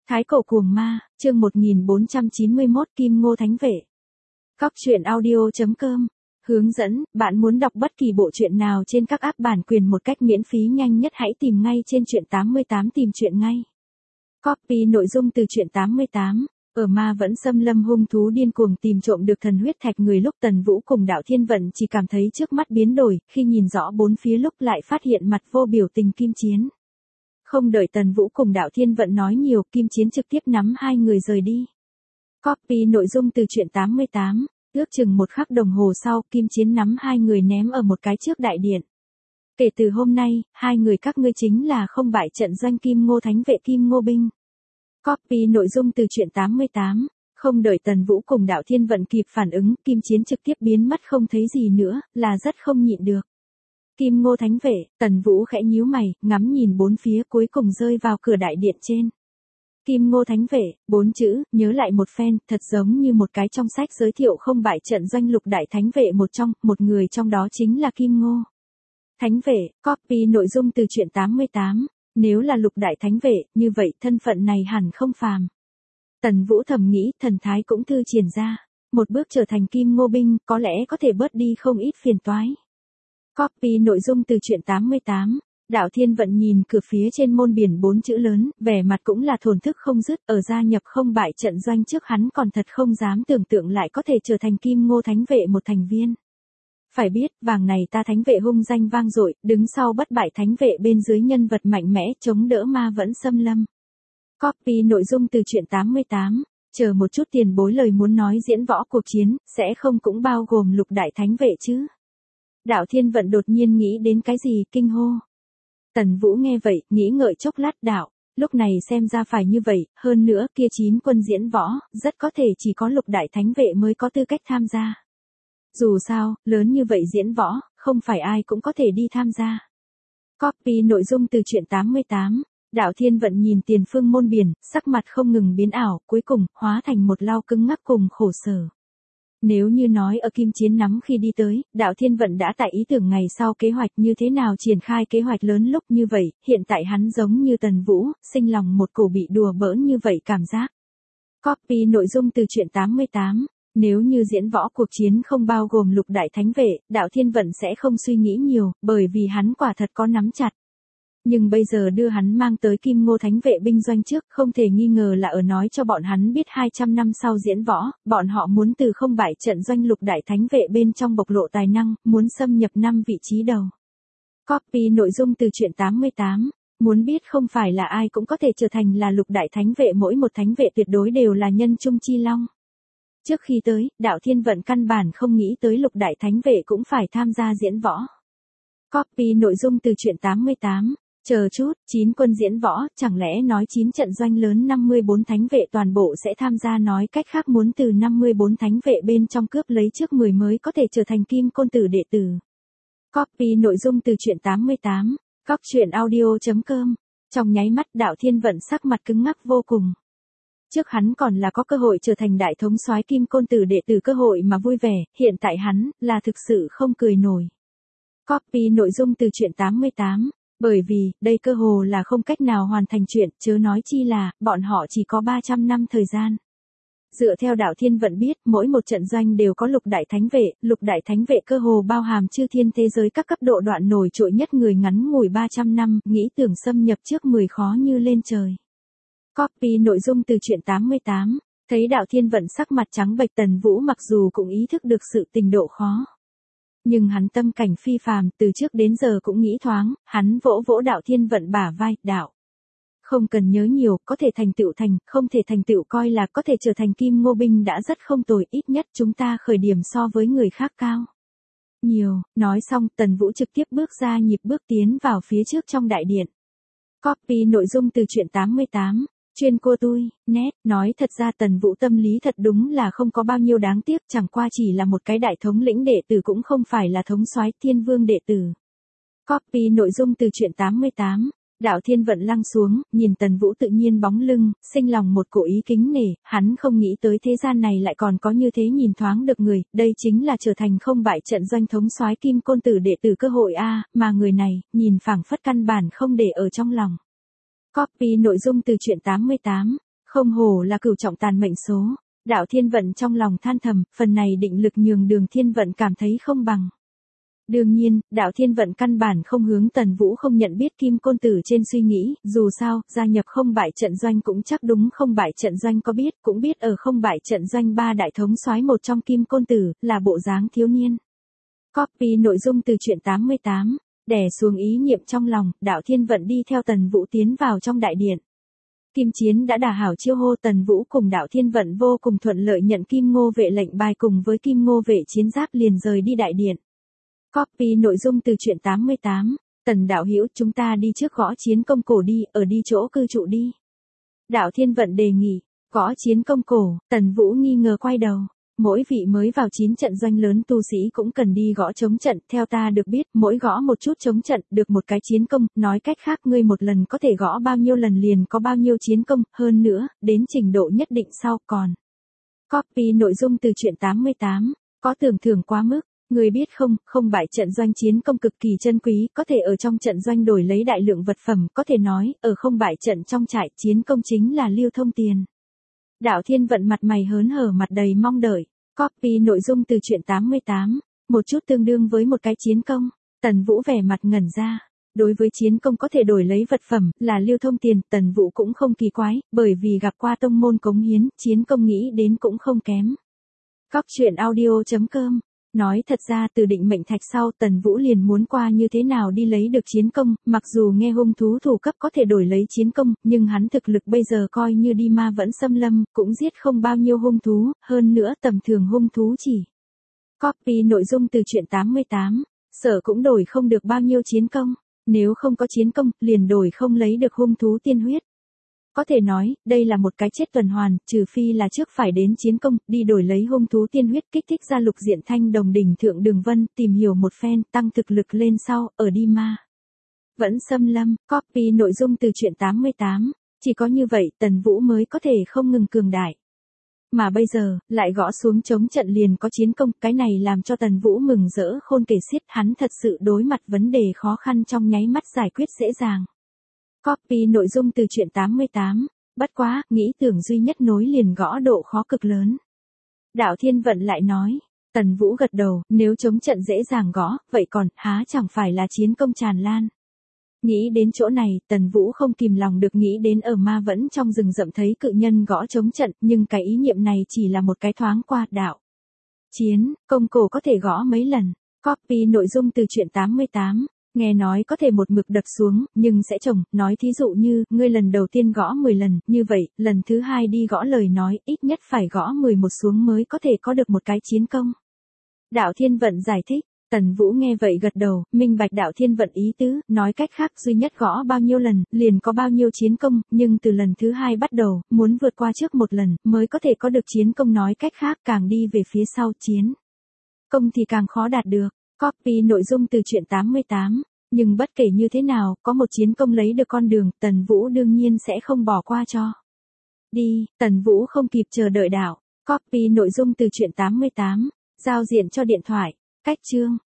Thái cổ cuồng ma, chương 1491 Kim Ngô Thánh Vệ. Cóc truyện audio.com. Hướng dẫn, bạn muốn đọc bất kỳ bộ truyện nào trên các app bản quyền một cách miễn phí nhanh nhất hãy tìm ngay trên truyện 88 tìm truyện ngay. Copy nội dung từ truyện 88. Ở ma vẫn xâm lâm hung thú điên cuồng tìm trộm được thần huyết thạch người lúc Tần Vũ cùng Đạo Thiên Vận chỉ cảm thấy trước mắt biến đổi, khi nhìn rõ bốn phía lúc lại phát hiện mặt vô biểu tình Kim Chiến. Không đợi Tần Vũ cùng Đạo Thiên Vận nói nhiều, Kim Chiến trực tiếp nắm hai người rời đi. Copy nội dung từ truyện 88, ước chừng một khắc đồng hồ sau, Kim Chiến nắm hai người ném ở một cái trước đại điện. Kể từ hôm nay, hai người các ngươi chính là không bại trận doanh Kim Ngô Thánh Vệ Kim Ngô Binh. Copy nội dung từ truyện 88, không đợi Tần Vũ cùng Đạo Thiên Vận kịp phản ứng, Kim Chiến trực tiếp biến mất không thấy gì nữa, là rất không nhịn được. Kim Ngô Thánh Vệ, Tần Vũ khẽ nhíu mày, ngắm nhìn bốn phía cuối cùng rơi vào cửa đại điện trên. Kim Ngô Thánh Vệ, 4 chữ, nhớ lại một phen, thật giống như một cái trong sách giới thiệu không bại trận doanh lục đại thánh vệ một người trong đó chính là Kim Ngô Thánh Vệ. Copy nội dung từ truyện 88, nếu là lục đại thánh vệ, như vậy thân phận này hẳn không phàm. Tần Vũ thầm nghĩ, thần thái cũng thư triển ra, một bước trở thành Kim Ngô Binh, có lẽ có thể bớt đi không ít phiền toái. Copy nội dung từ truyện 88. Đạo Thiên Vận nhìn cửa phía trên môn biển 4 chữ lớn, vẻ mặt cũng là thổn thức không dứt, ở gia nhập không bại trận doanh trước hắn còn thật không dám tưởng tượng lại có thể trở thành Kim Ngô Thánh Vệ một thành viên. Phải biết, vàng này ta thánh vệ hung danh vang dội, đứng sau bất bại thánh vệ bên dưới nhân vật mạnh mẽ chống đỡ ma vẫn xâm lâm. Copy nội dung từ truyện 88. Chờ một chút, tiền bối lời muốn nói diễn võ cuộc chiến, sẽ không cũng bao gồm lục đại thánh vệ chứ? Đạo Thiên Vận đột nhiên nghĩ đến cái gì, kinh hô. Tần Vũ nghe vậy, nghĩ ngợi chốc lát, đạo, lúc này xem ra phải như vậy, hơn nữa kia 9 quân diễn võ, rất có thể chỉ có lục đại thánh vệ mới có tư cách tham gia. Dù sao, lớn như vậy diễn võ, không phải ai cũng có thể đi tham gia. Copy nội dung từ truyện 88. Đạo Thiên Vận nhìn tiền phương môn biển, sắc mặt không ngừng biến ảo, cuối cùng, hóa thành một lao cứng ngắc cùng khổ sở. Nếu như nói ở Kim Chiến nắm khi đi tới, Đạo Thiên Vận đã tại ý tưởng ngày sau kế hoạch như thế nào triển khai kế hoạch lớn lúc như vậy, hiện tại hắn giống như Tần Vũ, sinh lòng một cổ bị đùa bỡn như vậy cảm giác. Copy nội dung từ truyện 88. Nếu như diễn võ cuộc chiến không bao gồm lục đại thánh vệ, Đạo Thiên Vận sẽ không suy nghĩ nhiều, bởi vì hắn quả thật có nắm chặt. Nhưng bây giờ đưa hắn mang tới Kim Ngô Thánh Vệ binh doanh trước, không thể nghi ngờ là ở nói cho bọn hắn biết 200 năm sau diễn võ, bọn họ muốn từ không bại trận doanh lục đại thánh vệ bên trong bộc lộ tài năng, muốn xâm nhập 5 vị trí đầu. Copy nội dung từ truyện 88. Muốn biết không phải là ai cũng có thể trở thành là lục đại thánh vệ, mỗi một thánh vệ tuyệt đối đều là nhân trung chi long. Trước khi tới, Đạo Thiên Vận căn bản không nghĩ tới lục đại thánh vệ cũng phải tham gia diễn võ. Copy nội dung từ truyện 88. Chờ chút, 9 quân diễn võ, chẳng lẽ nói 9 trận doanh lớn 54 thánh vệ toàn bộ sẽ tham gia, nói cách khác muốn từ 54 thánh vệ bên trong cướp lấy trước 10 mới có thể trở thành Kim Côn Tử đệ tử. Copy nội dung từ truyện 88, cóc truyện audio.com. Trong nháy mắt Đạo Thiên Vận sắc mặt cứng ngắc vô cùng. Trước hắn còn là có cơ hội trở thành đại thống soái Kim Côn Tử đệ tử cơ hội mà vui vẻ, hiện tại hắn, là thực sự không cười nổi. Copy nội dung từ truyện 88. Bởi vì, đây cơ hồ là không cách nào hoàn thành chuyện, chớ nói chi là, bọn họ chỉ có 300 năm thời gian. Dựa theo Đạo Thiên Vận biết, mỗi một trận doanh đều có lục đại thánh vệ cơ hồ bao hàm chư thiên thế giới các cấp độ đoạn nổi trội nhất, người ngắn ngủi 300 năm, nghĩ tưởng xâm nhập trước 10 khó như lên trời. Copy nội dung từ truyện 88. Thấy Đạo Thiên Vận sắc mặt trắng bệch, Tần Vũ mặc dù cũng ý thức được sự tình độ khó. Nhưng hắn tâm cảnh phi phàm, từ trước đến giờ cũng nghĩ thoáng, hắn vỗ vỗ Đạo Thiên Vận bả vai, đạo. Không cần nhớ nhiều, có thể thành tựu thành, không thể thành tựu coi là có thể trở thành Kim Ngô Binh đã rất không tồi, ít nhất chúng ta khởi điểm so với người khác cao nhiều. Nói xong, Tần Vũ trực tiếp bước ra nhịp bước tiến vào phía trước trong đại điện. Copy nội dung từ truyện 88. Chuyên cô tôi, nét, nói thật ra Tần Vũ tâm lý thật đúng là không có bao nhiêu đáng tiếc, chẳng qua chỉ là một cái đại thống lĩnh đệ tử, cũng không phải là thống soái Thiên Vương đệ tử. Copy nội dung từ truyện 88. Đạo Thiên Vận lăng xuống, nhìn Tần Vũ tự nhiên bóng lưng, sinh lòng một cổ ý kính nể, hắn không nghĩ tới thế gian này lại còn có như thế nhìn thoáng được người, đây chính là trở thành không bại trận doanh thống soái Kim Côn Tử đệ tử cơ hội a, mà người này, nhìn phảng phất căn bản không để ở trong lòng. Copy nội dung từ truyện 88. Không hổ là cửu trọng tàn mệnh số. Đạo Thiên Vận trong lòng than thầm, phần này định lực nhường Đường Thiên Vận cảm thấy không bằng. Đương nhiên, Đạo Thiên Vận căn bản không hướng Tần Vũ không nhận biết Kim Côn Tử trên suy nghĩ, dù sao, gia nhập không bại trận doanh cũng chắc đúng không bại trận doanh có biết, cũng biết ở không bại trận doanh ba đại thống soái một trong Kim Côn Tử, là bộ dáng thiếu niên. Copy nội dung từ truyện 88, đè xuống ý niệm trong lòng, Đạo Thiên Vận đi theo Tần Vũ tiến vào trong đại điện. Kim Chiến đã đả hảo chiêu hô, Tần Vũ cùng Đạo Thiên Vận vô cùng thuận lợi nhận Kim Ngô vệ lệnh bài cùng với Kim Ngô vệ chiến giáp liền rời đi đại điện. Copy nội dung từ truyện 88, Tần đạo hữu, chúng ta đi trước gõ chiến công cổ đi, ở đi chỗ cư trụ đi. Đạo Thiên Vận đề nghị, gõ chiến công cổ, Tần Vũ nghi ngờ quay đầu. Mỗi vị mới vào 9 trận doanh lớn tu sĩ cũng cần đi gõ chống trận, theo ta được biết, mỗi gõ một chút chống trận, được một cái chiến công, nói cách khác ngươi một lần có thể gõ bao nhiêu lần liền có bao nhiêu chiến công, hơn nữa, đến trình độ nhất định sau còn. Copy nội dung từ truyện 88, có tưởng thưởng quá mức. Người biết không, không bại trận doanh chiến công cực kỳ chân quý, có thể ở trong trận doanh đổi lấy đại lượng vật phẩm, có thể nói, ở không bại trận trong trại chiến công chính là lưu thông tiền. Đạo Thiên Vận mặt mày hớn hở, mặt đầy mong đợi. Copy nội dung từ truyện 88, một chút tương đương với một cái chiến công. Tần Vũ vẻ mặt ngẩn ra. Đối với chiến công có thể đổi lấy vật phẩm, là lưu thông tiền, Tần Vũ cũng không kỳ quái, bởi vì gặp qua tông môn cống hiến, chiến công nghĩ đến cũng không kém. Cóc audio.com. Nói thật ra từ định mệnh thạch sau Tần Vũ liền muốn qua như thế nào đi lấy được chiến công, mặc dù nghe hung thú thủ cấp có thể đổi lấy chiến công, nhưng hắn thực lực bây giờ coi như đi ma vẫn xâm lâm, cũng giết không bao nhiêu hung thú, hơn nữa tầm thường hung thú chỉ. Copy nội dung từ truyện 88, sở cũng đổi không được bao nhiêu chiến công, nếu không có chiến công, liền đổi không lấy được hung thú tiên huyết. Có thể nói, đây là một cái chết tuần hoàn, trừ phi là trước phải đến chiến công, đi đổi lấy hung thú tiên huyết kích thích ra lục diện thanh đồng đỉnh thượng đường vân, tìm hiểu một phen, tăng thực lực lên sau, ở đi ma. Vẫn xâm lâm, copy nội dung từ truyện 88, chỉ có như vậy Tần Vũ mới có thể không ngừng cường đại. Mà bây giờ, lại gõ xuống chống trận liền có chiến công, cái này làm cho Tần Vũ mừng rỡ khôn kể xiết, hắn thật sự đối mặt vấn đề khó khăn trong nháy mắt giải quyết dễ dàng. Copy nội dung từ truyện 88, bất quá, nghĩ tưởng duy nhất nối liền gõ độ khó cực lớn. Đạo Thiên Vận lại nói, Tần Vũ gật đầu, nếu chống trận dễ dàng gõ, vậy còn, há chẳng phải là chiến công tràn lan. Nghĩ đến chỗ này, Tần Vũ không kìm lòng được nghĩ đến ở ma vẫn trong rừng rậm thấy cự nhân gõ chống trận, nhưng cái ý niệm này chỉ là một cái thoáng qua, đạo. Chiến, công cổ có thể gõ mấy lần. Copy nội dung từ truyện 88. Nghe nói có thể một mực đập xuống, nhưng sẽ trồng, nói thí dụ như, ngươi lần đầu tiên gõ 10 lần, như vậy, lần thứ hai đi gõ lời nói, ít nhất phải gõ 11 xuống mới có thể có được một cái chiến công. Đạo Thiên Vận giải thích, Tần Vũ nghe vậy gật đầu, minh bạch Đạo Thiên Vận ý tứ, nói cách khác duy nhất gõ bao nhiêu lần, liền có bao nhiêu chiến công, nhưng từ lần thứ hai bắt đầu, muốn vượt qua trước một lần, mới có thể có được chiến công, nói cách khác càng đi về phía sau chiến công thì càng khó đạt được. Copy nội dung từ truyện 88, nhưng bất kể như thế nào, có một chiến công lấy được con đường, Tần Vũ đương nhiên sẽ không bỏ qua cho. Đi, Tần Vũ không kịp chờ đợi đạo. Copy nội dung từ truyện 88, giao diện cho điện thoại, cách chương.